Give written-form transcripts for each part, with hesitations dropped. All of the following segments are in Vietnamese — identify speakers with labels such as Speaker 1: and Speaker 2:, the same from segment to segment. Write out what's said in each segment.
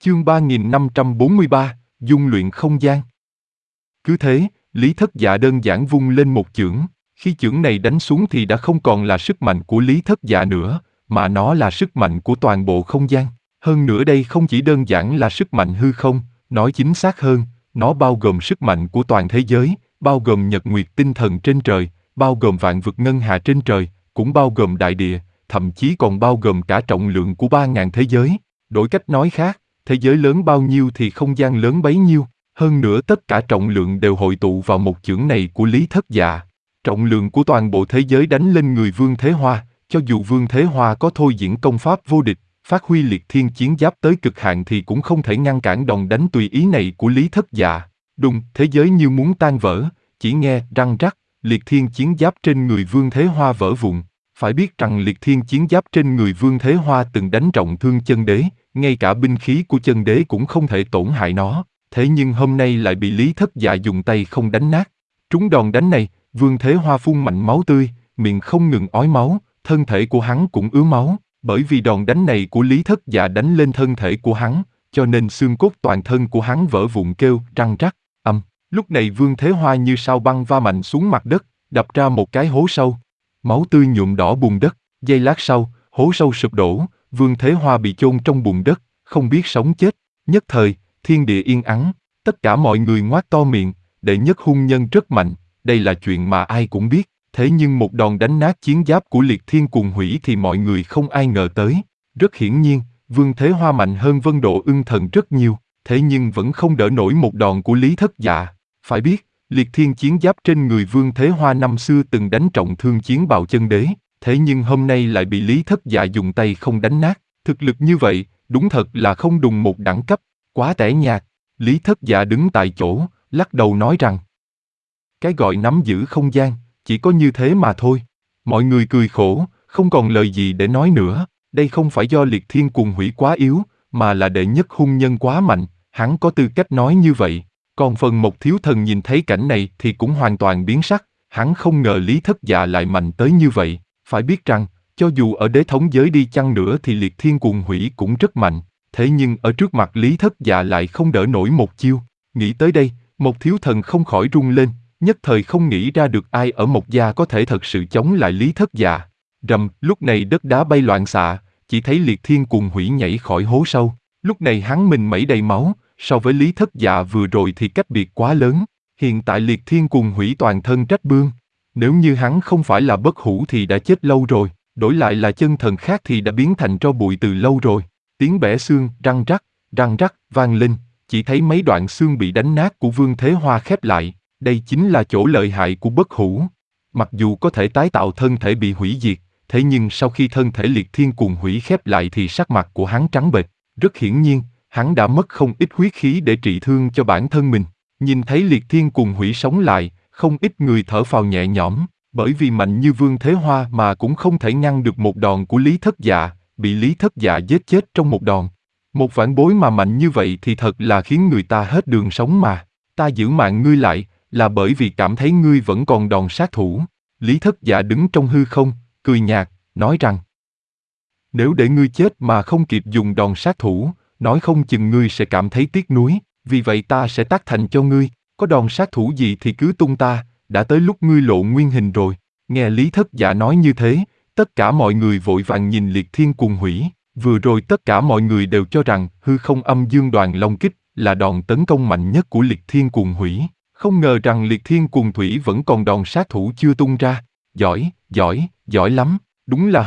Speaker 1: Chương 3543, Dung luyện không gian. Cứ thế, Lý Thất Dạ đơn giản vung lên một chưởng, khi chưởng này đánh xuống thì đã không còn là sức mạnh của Lý Thất Dạ nữa, mà nó là sức mạnh của toàn bộ không gian. Hơn nữa đây không chỉ đơn giản là sức mạnh hư không, nói chính xác hơn, nó bao gồm sức mạnh của toàn thế giới, bao gồm nhật nguyệt tinh thần trên trời, bao gồm vạn vực ngân hà trên trời, cũng bao gồm đại địa, thậm chí còn bao gồm cả trọng lượng của 3.000 thế giới. Đổi cách nói khác, thế giới lớn bao nhiêu thì không gian lớn bấy nhiêu, hơn nữa tất cả trọng lượng đều hội tụ vào một chưởng này của Lý Thất Dạ. Trọng lượng của toàn bộ thế giới đánh lên người Vương Thế Hoa, cho dù Vương Thế Hoa có thôi diễn công pháp vô địch, phát huy liệt thiên chiến giáp tới cực hạn thì cũng không thể ngăn cản đòn đánh tùy ý này của Lý Thất Dạ. Đùng, thế giới như muốn tan vỡ, chỉ nghe răng rắc, liệt thiên chiến giáp trên người Vương Thế Hoa vỡ vụn. Phải biết rằng liệt thiên chiến giáp trên người Vương Thế Hoa từng đánh trọng thương chân đế, ngay cả binh khí của chân đế cũng không thể tổn hại nó, thế nhưng hôm nay lại bị Lý Thất Dạ dùng tay không đánh nát. Trúng đòn đánh này, Vương Thế Hoa phun mạnh máu tươi, miệng không ngừng ói máu, thân thể của hắn cũng ứa máu, bởi vì đòn đánh này của Lý Thất Dạ đánh lên thân thể của hắn, cho nên xương cốt toàn thân của hắn vỡ vụn kêu răng rắc, âm. Lúc này Vương Thế Hoa như sao băng va mạnh xuống mặt đất, đập ra một cái hố sâu. Máu tươi nhuộm đỏ bùn đất, giây lát sau, hố sâu sụp đổ, Vương Thế Hoa bị chôn trong bùn đất, không biết sống chết. Nhất thời, thiên địa yên ắng, tất cả mọi người ngoác to miệng, đệ nhất hung nhân rất mạnh, đây là chuyện mà ai cũng biết, thế nhưng một đòn đánh nát chiến giáp của liệt thiên cuồng hủy thì mọi người không ai ngờ tới. Rất hiển nhiên, Vương Thế Hoa mạnh hơn Vân Độ Ưng Thần rất nhiều, thế nhưng vẫn không đỡ nổi một đòn của Lý Thất Dạ. Phải biết, liệt thiên chiến giáp trên người Vương Thế Hoa năm xưa từng đánh trọng thương chiến bào chân đế, thế nhưng hôm nay lại bị Lý Thất Dạ dùng tay không đánh nát. Thực lực như vậy, đúng thật là không đùng một đẳng cấp, quá tẻ nhạt. Lý Thất Dạ đứng tại chỗ, lắc đầu nói rằng, cái gọi nắm giữ không gian, chỉ có như thế mà thôi. Mọi người cười khổ, không còn lời gì để nói nữa. Đây không phải do liệt thiên cuồng hủy quá yếu, mà là đệ nhất hung nhân quá mạnh, hắn có tư cách nói như vậy. Còn phần Mộc Thiếu Thần nhìn thấy cảnh này thì cũng hoàn toàn biến sắc, hắn không ngờ Lý Thất Dạ lại mạnh tới như vậy. Phải biết rằng, cho dù ở đế thống giới đi chăng nữa thì liệt thiên cuồng hủy cũng rất mạnh, thế nhưng ở trước mặt Lý Thất Dạ lại không đỡ nổi một chiêu. Nghĩ tới đây, Mộc Thiếu Thần không khỏi run lên, nhất thời không nghĩ ra được ai ở Mộc gia có thể thật sự chống lại Lý Thất Dạ. Rầm, lúc này đất đá bay loạn xạ, chỉ thấy liệt thiên cuồng hủy nhảy khỏi hố sâu. Lúc này hắn mình mẩy đầy máu, so với Lý Thất Dạ vừa rồi thì cách biệt quá lớn. Hiện tại liệt thiên cuồng hủy toàn thân rách bươm. Nếu như hắn không phải là bất hủ thì đã chết lâu rồi, đổi lại là chân thần khác thì đã biến thành tro bụi từ lâu rồi. Tiếng bẻ xương, răng rắc, vang lên, chỉ thấy mấy đoạn xương bị đánh nát của Vương Thế Hoa khép lại. Đây chính là chỗ lợi hại của bất hủ. Mặc dù có thể tái tạo thân thể bị hủy diệt, thế nhưng sau khi thân thể liệt thiên cuồng hủy khép lại thì sắc mặt của hắn trắng bệch. Rất hiển nhiên, hắn đã mất không ít huyết khí để trị thương cho bản thân mình. Nhìn thấy liệt thiên cuồng hủy sống lại, không ít người thở phào nhẹ nhõm, bởi vì mạnh như Vương Thế Hoa mà cũng không thể ngăn được một đòn của Lý Thất Dạ, bị Lý Thất Dạ giết chết trong một đòn. Một vạn bối mà mạnh như vậy thì thật là khiến người ta hết đường sống mà. Ta giữ mạng ngươi lại, là bởi vì cảm thấy ngươi vẫn còn đòn sát thủ. Lý Thất Dạ đứng trong hư không, cười nhạt, nói rằng, nếu để ngươi chết mà không kịp dùng đòn sát thủ, nói không chừng ngươi sẽ cảm thấy tiếc nuối, vì vậy ta sẽ tác thành cho ngươi, có đòn sát thủ gì thì cứ tung ta, đã tới lúc ngươi lộ nguyên hình rồi. Nghe Lý Thất Dạ nói như thế, tất cả mọi người vội vàng nhìn liệt thiên cuồng hủy, vừa rồi tất cả mọi người đều cho rằng hư không âm dương đoàn long kích là đòn tấn công mạnh nhất của liệt thiên cuồng hủy, không ngờ rằng liệt thiên cuồng thủy vẫn còn đòn sát thủ chưa tung ra. Giỏi lắm, đúng là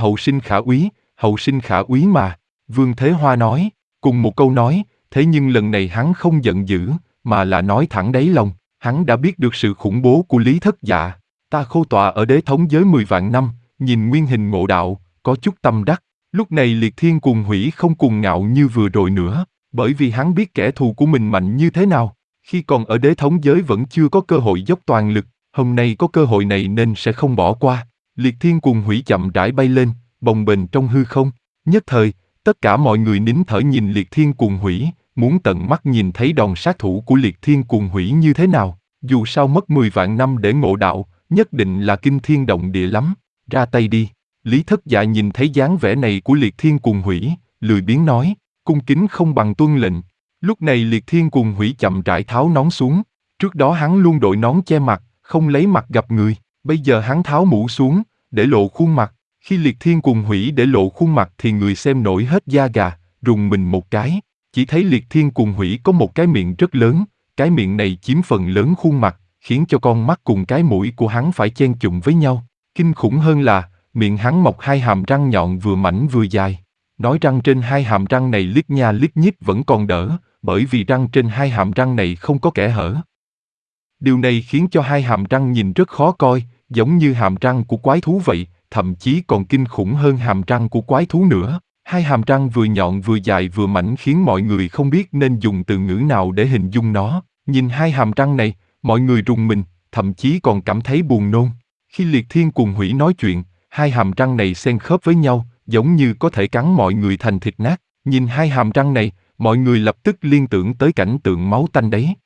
Speaker 1: hậu sinh khả úy mà, Vương Thế Hoa nói, cùng một câu nói, thế nhưng lần này hắn không giận dữ, mà là nói thẳng đáy lòng, hắn đã biết được sự khủng bố của Lý Thất Dạ. Ta khô tọa ở đế thống giới 10 vạn năm, nhìn nguyên hình ngộ đạo, có chút tâm đắc. Lúc này liệt thiên cuồng hủy không cuồng ngạo như vừa rồi nữa, bởi vì hắn biết kẻ thù của mình mạnh như thế nào. Khi còn ở đế thống giới vẫn chưa có cơ hội dốc toàn lực, hôm nay có cơ hội này nên sẽ không bỏ qua. Liệt thiên cuồng hủy chậm rãi bay lên, bồng bềnh trong hư không. Nhất thời, tất cả mọi người nín thở nhìn liệt thiên cuồng hủy, muốn tận mắt nhìn thấy đòn sát thủ của liệt thiên cuồng hủy như thế nào. Dù sao mất 10 vạn năm để ngộ đạo, nhất định là kinh thiên động địa lắm. Ra tay đi. Lý Thất Dạ nhìn thấy dáng vẻ này của liệt thiên cuồng hủy, lười biếng nói. cung kính không bằng tuân lệnh. Lúc này Liệt Thiên Cuồng Hủy chậm rãi tháo nón xuống. Trước đó hắn luôn đội nón che mặt, không lấy mặt gặp người. Bây giờ hắn tháo mũ xuống, để lộ khuôn mặt. Khi Liệt Thiên Cuồng Hủy để lộ khuôn mặt thì người xem nổi hết da gà, rùng mình một cái. Chỉ thấy Liệt Thiên Cuồng Hủy có một cái miệng rất lớn, cái miệng này chiếm phần lớn khuôn mặt, khiến cho con mắt cùng cái mũi của hắn phải chen chụng với nhau. Kinh khủng hơn là, miệng hắn mọc hai hàm răng nhọn vừa mảnh vừa dài. Nói răng trên hai hàm răng này liếc nha liếc nhích vẫn còn đỡ, bởi vì răng trên hai hàm răng này không có kẽ hở. Điều này khiến cho hai hàm răng nhìn rất khó coi, giống như hàm răng của quái thú vậy, thậm chí còn kinh khủng hơn hàm răng của quái thú nữa. Hai hàm răng vừa nhọn vừa dài vừa mảnh khiến mọi người không biết nên dùng từ ngữ nào để hình dung nó. Nhìn hai hàm răng này, mọi người rùng mình, thậm chí còn cảm thấy buồn nôn. Khi Liệt Thiên Cuồng Hủy nói chuyện, hai hàm răng này xen khớp với nhau, giống như có thể cắn mọi người thành thịt nát. Nhìn hai hàm răng này, mọi người lập tức liên tưởng tới cảnh tượng máu tanh đấy.